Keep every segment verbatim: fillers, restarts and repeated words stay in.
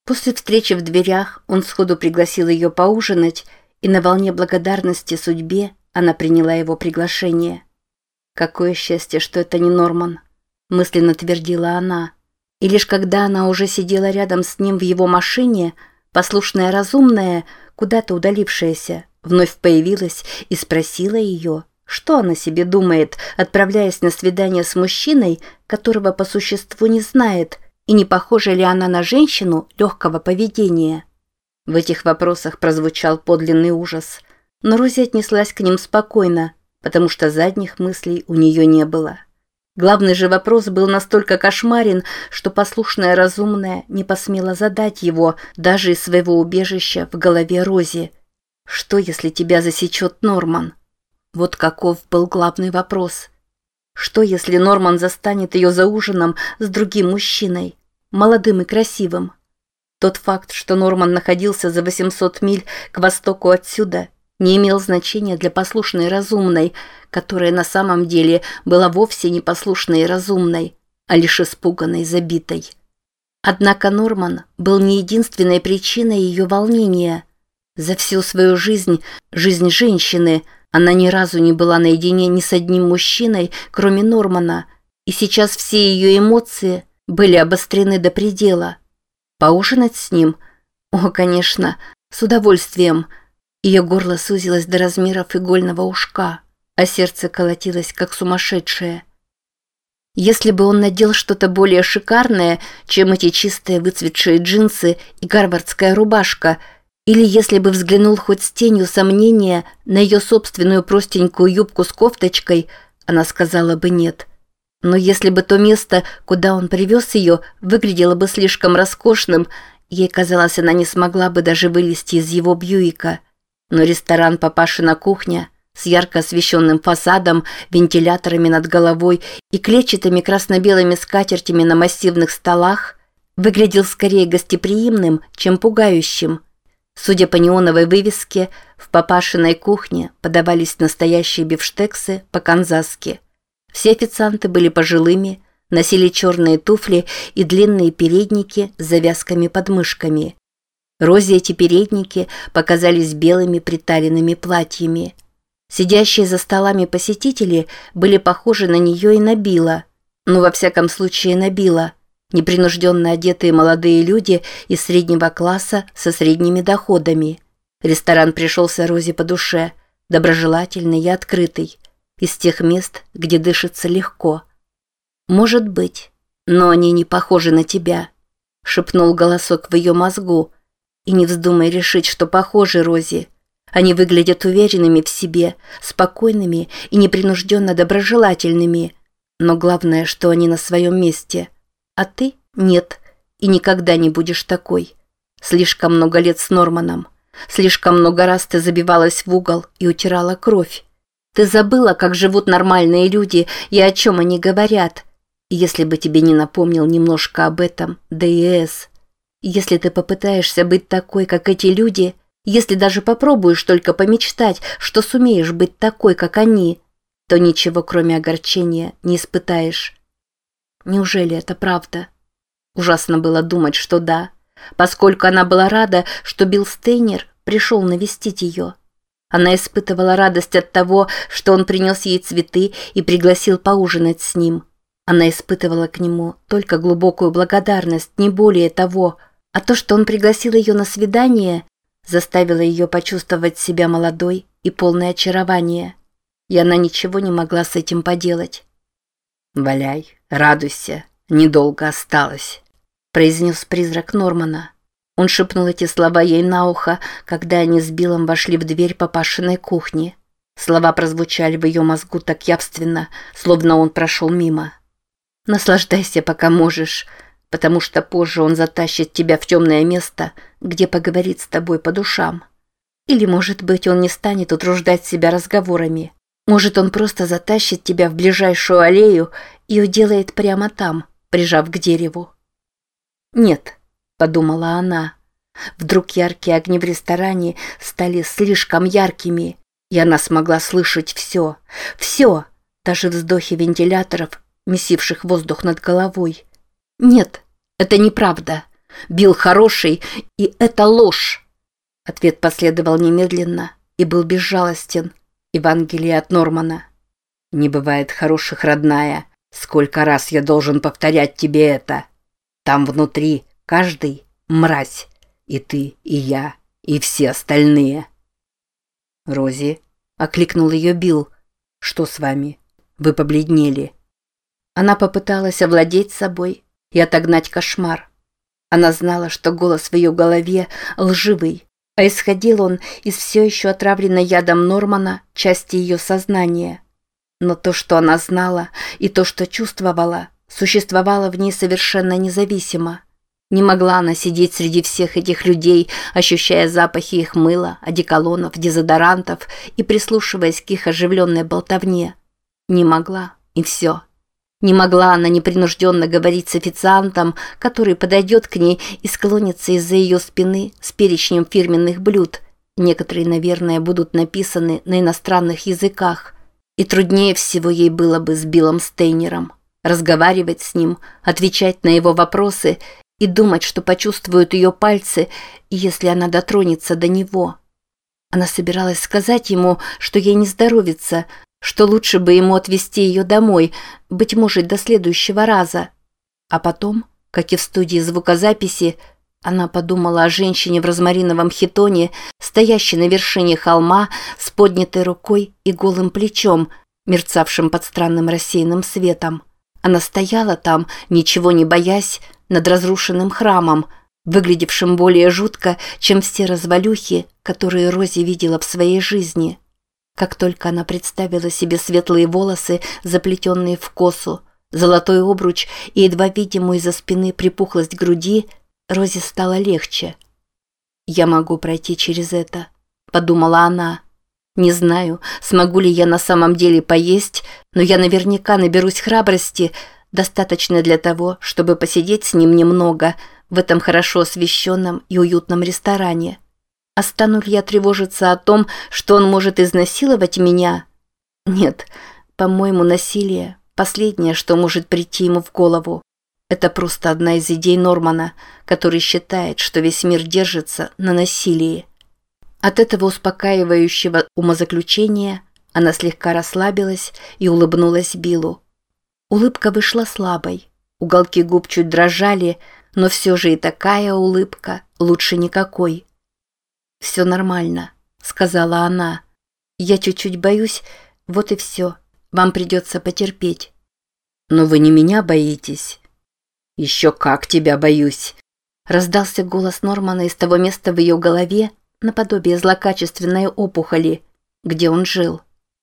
После встречи в дверях он сходу пригласил ее поужинать, и на волне благодарности судьбе она приняла его приглашение. «Какое счастье, что это не Норман», – мысленно твердила она. И лишь когда она уже сидела рядом с ним в его машине, послушная разумная, куда-то удалившаяся, вновь появилась и спросила ее, что она себе думает, отправляясь на свидание с мужчиной, которого по существу не знает, и не похожа ли она на женщину легкого поведения. В этих вопросах прозвучал подлинный ужас, но Рози отнеслась к ним спокойно, потому что задних мыслей у нее не было. Главный же вопрос был настолько кошмарен, что послушная разумная не посмела задать его даже из своего убежища в голове Рози. «Что, если тебя засечет Норман?» Вот каков был главный вопрос. Что, если Норман застанет ее за ужином с другим мужчиной, молодым и красивым? Тот факт, что Норман находился за восемьсот миль к востоку отсюда, не имел значения для послушной разумной, которая на самом деле была вовсе не послушной и разумной, а лишь испуганной и забитой. Однако Норман был не единственной причиной ее волнения. За всю свою жизнь, жизнь женщины, она ни разу не была наедине ни с одним мужчиной, кроме Нормана, и сейчас все ее эмоции были обострены до предела. Поужинать с ним? О, конечно, с удовольствием. Ее горло сузилось до размеров игольного ушка, а сердце колотилось, как сумасшедшее. Если бы он надел что-то более шикарное, чем эти чистые выцветшие джинсы и гарвардская рубашка, или если бы взглянул хоть с тенью сомнения на ее собственную простенькую юбку с кофточкой, она сказала бы нет. Но если бы то место, куда он привез ее, выглядело бы слишком роскошным, ей казалось, она не смогла бы даже вылезти из его Бьюика. Но ресторан «Папашина кухня» с ярко освещенным фасадом, вентиляторами над головой и клетчатыми красно-белыми скатертями на массивных столах выглядел скорее гостеприимным, чем пугающим. Судя по неоновой вывеске, в «Папашиной кухне» подавались настоящие бифштексы по-канзасски. Все официанты были пожилыми, носили черные туфли и длинные передники с завязками под мышками. Рози эти передники показались белыми приталенными платьями. Сидящие за столами посетители были похожи на нее и на Билла. Ну, во всяком случае, на Билла. Непринужденно одетые молодые люди из среднего класса со средними доходами. Ресторан пришелся Рози по душе, доброжелательный и открытый. Из тех мест, где дышится легко. «Может быть, но они не похожи на тебя», — шепнул голосок в ее мозгу. «И не вздумай решить, что похожи, Рози. Они выглядят уверенными в себе, спокойными и непринужденно доброжелательными. Но главное, что они на своем месте. А ты нет, и никогда не будешь такой. Слишком много лет с Норманом. Слишком много раз ты забивалась в угол и утирала кровь. Ты забыла, как живут нормальные люди и о чем они говорят. Если бы тебе не напомнил немножко об этом ДС. Если ты попытаешься быть такой, как эти люди, если даже попробуешь только помечтать, что сумеешь быть такой, как они, то ничего, кроме огорчения, не испытаешь». Неужели это правда? Ужасно было думать, что да, поскольку она была рада, что Билл Стейнер пришел навестить ее. Она испытывала радость от того, что он принес ей цветы и пригласил поужинать с ним. Она испытывала к нему только глубокую благодарность, не более того, а то, что он пригласил ее на свидание, заставило ее почувствовать себя молодой и полной очарования. И она ничего не могла с этим поделать. «Валяй, радуйся, недолго осталось», – произнес призрак Нормана. Он шепнул эти слова ей на ухо, когда они с Биллом вошли в дверь папашиной кухни. Слова прозвучали в ее мозгу так явственно, словно он прошел мимо. «Наслаждайся, пока можешь, потому что позже он затащит тебя в темное место, где поговорит с тобой по душам. Или, может быть, он не станет утруждать себя разговорами. Может, он просто затащит тебя в ближайшую аллею и уделает прямо там, прижав к дереву». «Нет», — подумала она. Вдруг яркие огни в ресторане стали слишком яркими, и она смогла слышать все, все, даже вздохи вентиляторов, месивших воздух над головой. «Нет, это неправда. Билл хороший, и это ложь. Ответ последовал немедленно и был безжалостен. Евангелие от Нормана. Не бывает хороших, родная. Сколько раз я должен повторять тебе это? Там внутри каждый мразь. И ты, и я, и все остальные. Рози, окликнул ее Билл. Что с вами? Вы побледнели. Она попыталась овладеть собой и отогнать кошмар. Она знала, что голос в ее голове лживый, а исходил он из все еще отравленной ядом Нормана части ее сознания. Но то, что она знала, и то, что чувствовала, существовало в ней совершенно независимо. Не могла она сидеть среди всех этих людей, ощущая запахи их мыла, одеколонов, дезодорантов и прислушиваясь к их оживленной болтовне. Не могла, и все. Не могла она непринужденно говорить с официантом, который подойдет к ней и склонится из-за ее спины с перечнем фирменных блюд. Некоторые, наверное, будут написаны на иностранных языках. И труднее всего ей было бы с Биллом Стейнером. Разговаривать с ним, отвечать на его вопросы и думать, что почувствуют ее пальцы, если она дотронется до него. Она собиралась сказать ему, что ей не здоровится, что лучше бы ему отвезти ее домой, быть может, до следующего раза. А потом, как и в студии звукозаписи, она подумала о женщине в розмариновом хитоне, стоящей на вершине холма с поднятой рукой и голым плечом, мерцавшим под странным рассеянным светом. Она стояла там, ничего не боясь, над разрушенным храмом, выглядевшим более жутко, чем все развалюхи, которые Рози видела в своей жизни. Как только она представила себе светлые волосы, заплетенные в косу, золотой обруч и едва видимую из-за спины припухлость груди, Рози стало легче. «Я могу пройти через это», — подумала она. «Не знаю, смогу ли я на самом деле поесть, но я наверняка наберусь храбрости, достаточно для того, чтобы посидеть с ним немного в этом хорошо освещенном и уютном ресторане. А стану ли я тревожиться о том, что он может изнасиловать меня? Нет, по-моему, насилие – последнее, что может прийти ему в голову. Это просто одна из идей Нормана, который считает, что весь мир держится на насилии». От этого успокаивающего умозаключения она слегка расслабилась и улыбнулась Биллу. Улыбка вышла слабой, уголки губ чуть дрожали, но все же и такая улыбка лучше никакой. «Все нормально», — сказала она. «Я чуть-чуть боюсь, вот и все. Вам придется потерпеть». «Но вы не меня боитесь?» «Еще как тебя боюсь», — раздался голос Нормана из того места в ее голове, наподобие злокачественной опухоли, где он жил.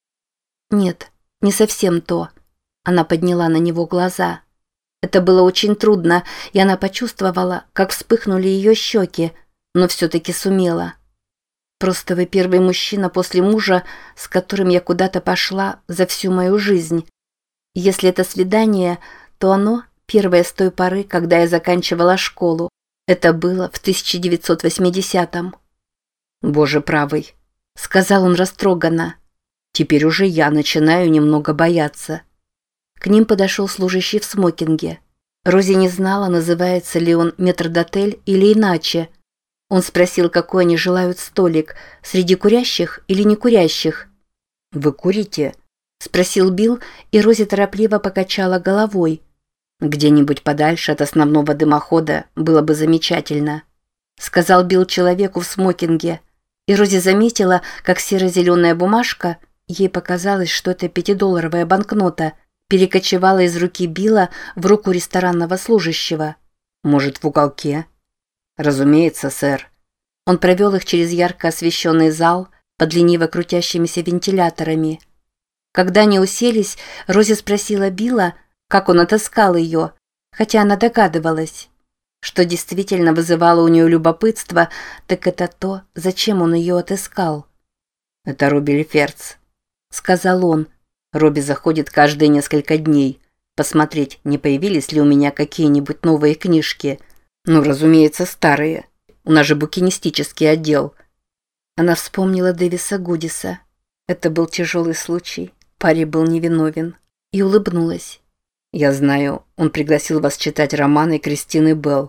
«Нет, не совсем то». Она подняла на него глаза. Это было очень трудно, и она почувствовала, как вспыхнули ее щеки, но все-таки сумела. «Просто вы первый мужчина после мужа, с которым я куда-то пошла за всю мою жизнь. Если это свидание, то оно первое с той поры, когда я заканчивала школу. Это было в тысяча девятьсот восьмидесятом. «Боже правый», — сказал он растроганно. «Теперь уже я начинаю немного бояться». К ним подошел служащий в смокинге. Рози не знала, называется ли он метрдотель или иначе. Он спросил, какой они желают столик, среди курящих или не курящих. «Вы курите?» – спросил Билл, и Рози торопливо покачала головой. «Где-нибудь подальше от основного дымохода было бы замечательно», – сказал Билл человеку в смокинге. И Рози заметила, как серо-зеленая бумажка, ей показалось, что это пятидолларовая банкнота, перекочевала из руки Билла в руку ресторанного служащего. «Может, в уголке?» «Разумеется, сэр». Он провел их через ярко освещенный зал под лениво крутящимися вентиляторами. Когда они уселись, Рози спросила Билла, как он отыскал ее, хотя она догадывалась. Что действительно вызывало у нее любопытство, так это то, зачем он ее отыскал. «Это Робби Леферц», — сказал он. «Робби заходит каждые несколько дней, посмотреть, не появились ли у меня какие-нибудь новые книжки. Ну, разумеется, старые. У нас же букинистический отдел». Она вспомнила Дэвиса Гудиса. Это был тяжелый случай, парень был невиновен. И улыбнулась. «Я знаю, он пригласил вас читать романы Кристины Белл.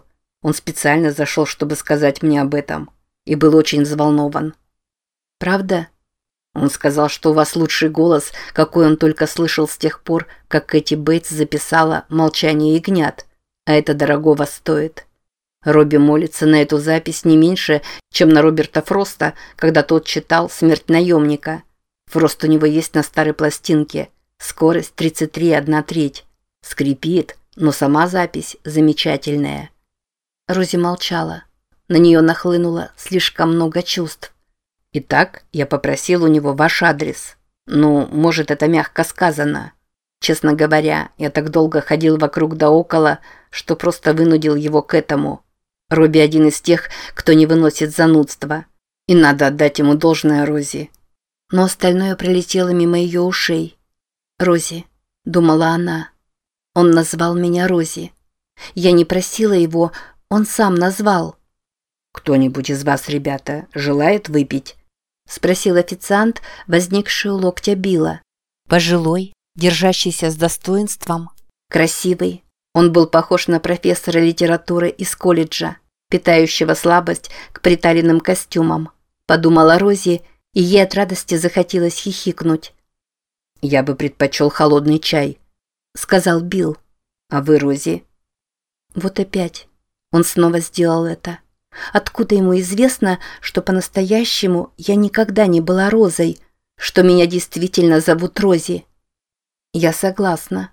Он специально зашел, чтобы сказать мне об этом, и был очень взволнован. Правда? Он сказал, что у вас лучший голос, какой он только слышал с тех пор, как Кэти Бейтс записала «Молчание ягнят», а это дорогого стоит. Робби молится на эту запись не меньше, чем на Роберта Фроста, когда тот читал «Смерть наемника». Фрост у него есть на старой пластинке. Скорость тридцать три и одна треть. Скрипит, но сама запись замечательная. Рози молчала. На нее нахлынуло слишком много чувств. Итак, я попросил у него ваш адрес. Ну, может, это мягко сказано. Честно говоря, я так долго ходил вокруг да около, что просто вынудил его к этому. Робби один из тех, кто не выносит занудства. И надо отдать ему должное, Рози. Но остальное пролетело мимо ее ушей. «Рози», — думала она, — «он назвал меня Рози. Я не просила его, он сам назвал». «Кто-нибудь из вас, ребята, желает выпить?» — спросил официант, возникший у локтя Билла. Пожилой, держащийся с достоинством, красивый. Он был похож на профессора литературы из колледжа, питающего слабость к приталенным костюмам. Подумала Рози, и ей от радости захотелось хихикнуть. «Я бы предпочел холодный чай», — сказал Билл. «А вы, Рози?» Вот опять. Он снова сделал это. Откуда ему известно, что по-настоящему я никогда не была Розой, что меня действительно зовут Рози? Я согласна.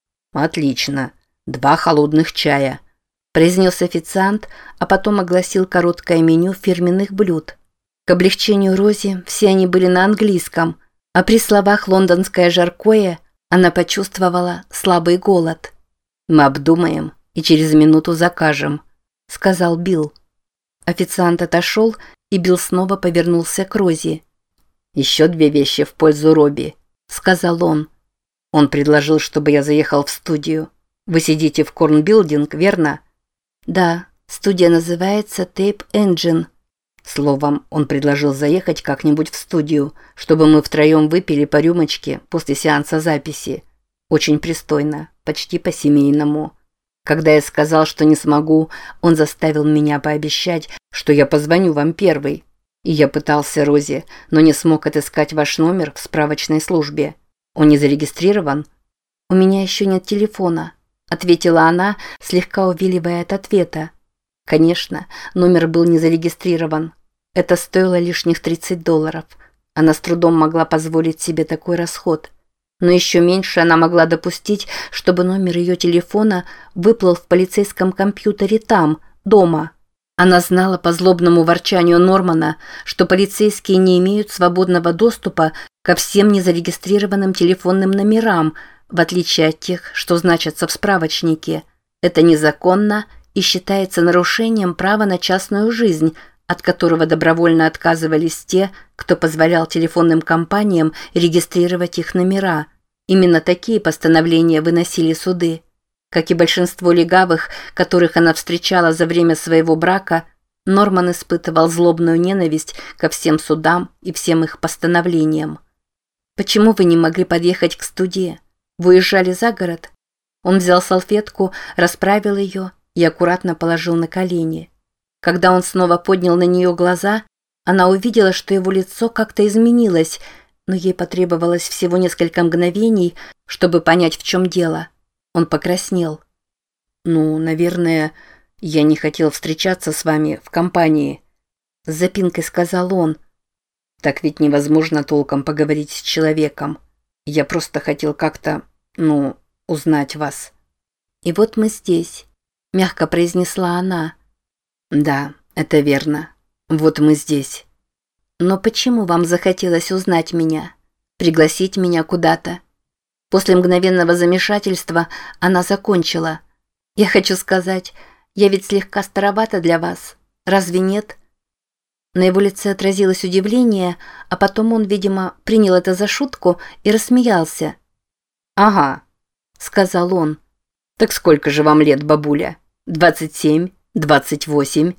«Отлично. Два холодных чая», – произнес официант, а потом огласил короткое меню фирменных блюд. К облегчению Рози все они были на английском, а при словах «лондонское жаркое» она почувствовала слабый голод. «Мы обдумаем и через минуту закажем», – сказал Билл. Официант отошел, и Билл снова повернулся к Рози. «Еще две вещи в пользу Робби», – сказал он. «Он предложил, чтобы я заехал в студию. Вы сидите в Корн-билдинг, верно?» «Да, студия называется Tape Engine». Словом, он предложил заехать как-нибудь в студию, чтобы мы втроем выпили по рюмочке после сеанса записи. Очень пристойно, почти по-семейному. Когда я сказал, что не смогу, он заставил меня пообещать, что я позвоню вам первый. И я пытался, Рози, но не смог отыскать ваш номер в справочной службе. Он не зарегистрирован? У меня еще нет телефона, ответила она, слегка увиливая от ответа. Конечно, номер был не зарегистрирован. Это стоило лишних тридцать долларов. Она с трудом могла позволить себе такой расход. Но еще меньше она могла допустить, чтобы номер ее телефона выплыл в полицейском компьютере там, дома. Она знала по злобному ворчанию Нормана, что полицейские не имеют свободного доступа ко всем незарегистрированным телефонным номерам, в отличие от тех, что значатся в справочнике. Это незаконно и считается нарушением права на частную жизнь, от которого добровольно отказывались те, кто позволял телефонным компаниям регистрировать их номера. Именно такие постановления выносили суды. Как и большинство легавых, которых она встречала за время своего брака, Норман испытывал злобную ненависть ко всем судам и всем их постановлениям. «Почему вы не могли подъехать к студии? Вы уезжали за город?» Он взял салфетку, расправил ее и аккуратно положил на колени. Когда он снова поднял на нее глаза, она увидела, что его лицо как-то изменилось, но ей потребовалось всего несколько мгновений, чтобы понять, в чем дело. Он покраснел. «Ну, наверное, я не хотел встречаться с вами в компании», — с запинкой сказал он. «Так ведь невозможно толком поговорить с человеком. Я просто хотел как-то, ну, узнать вас». «И вот мы здесь», — мягко произнесла она. «Да, это верно. Вот мы здесь». «Но почему вам захотелось узнать меня? Пригласить меня куда-то?» После мгновенного замешательства она закончила. «Я хочу сказать, я ведь слегка старовата для вас. Разве нет?» На его лице отразилось удивление, а потом он, видимо, принял это за шутку и рассмеялся. «Ага», — сказал он. «Так сколько же вам лет, бабуля? Двадцать семь? Двадцать восемь?»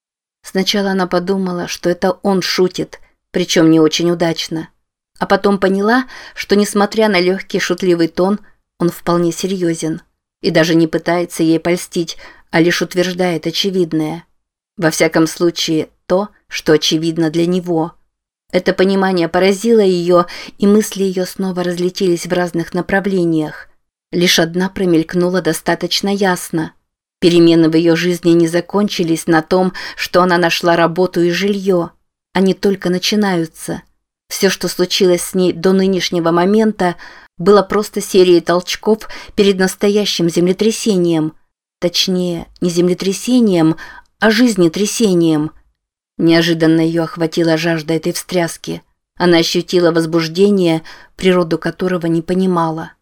Сначала она подумала, что это он шутит, причем не очень удачно. А потом поняла, что, несмотря на легкий шутливый тон, он вполне серьезен и даже не пытается ей польстить, а лишь утверждает очевидное. Во всяком случае, то, что очевидно для него. Это понимание поразило ее, и мысли ее снова разлетелись в разных направлениях. Лишь одна промелькнула достаточно ясно. Перемены в ее жизни не закончились на том, что она нашла работу и жилье. Они только начинаются. Все, что случилось с ней до нынешнего момента, было просто серией толчков перед настоящим землетрясением. Точнее, не землетрясением, а жизнетрясением. Неожиданно ее охватила жажда этой встряски. Она ощутила возбуждение, природу которого не понимала.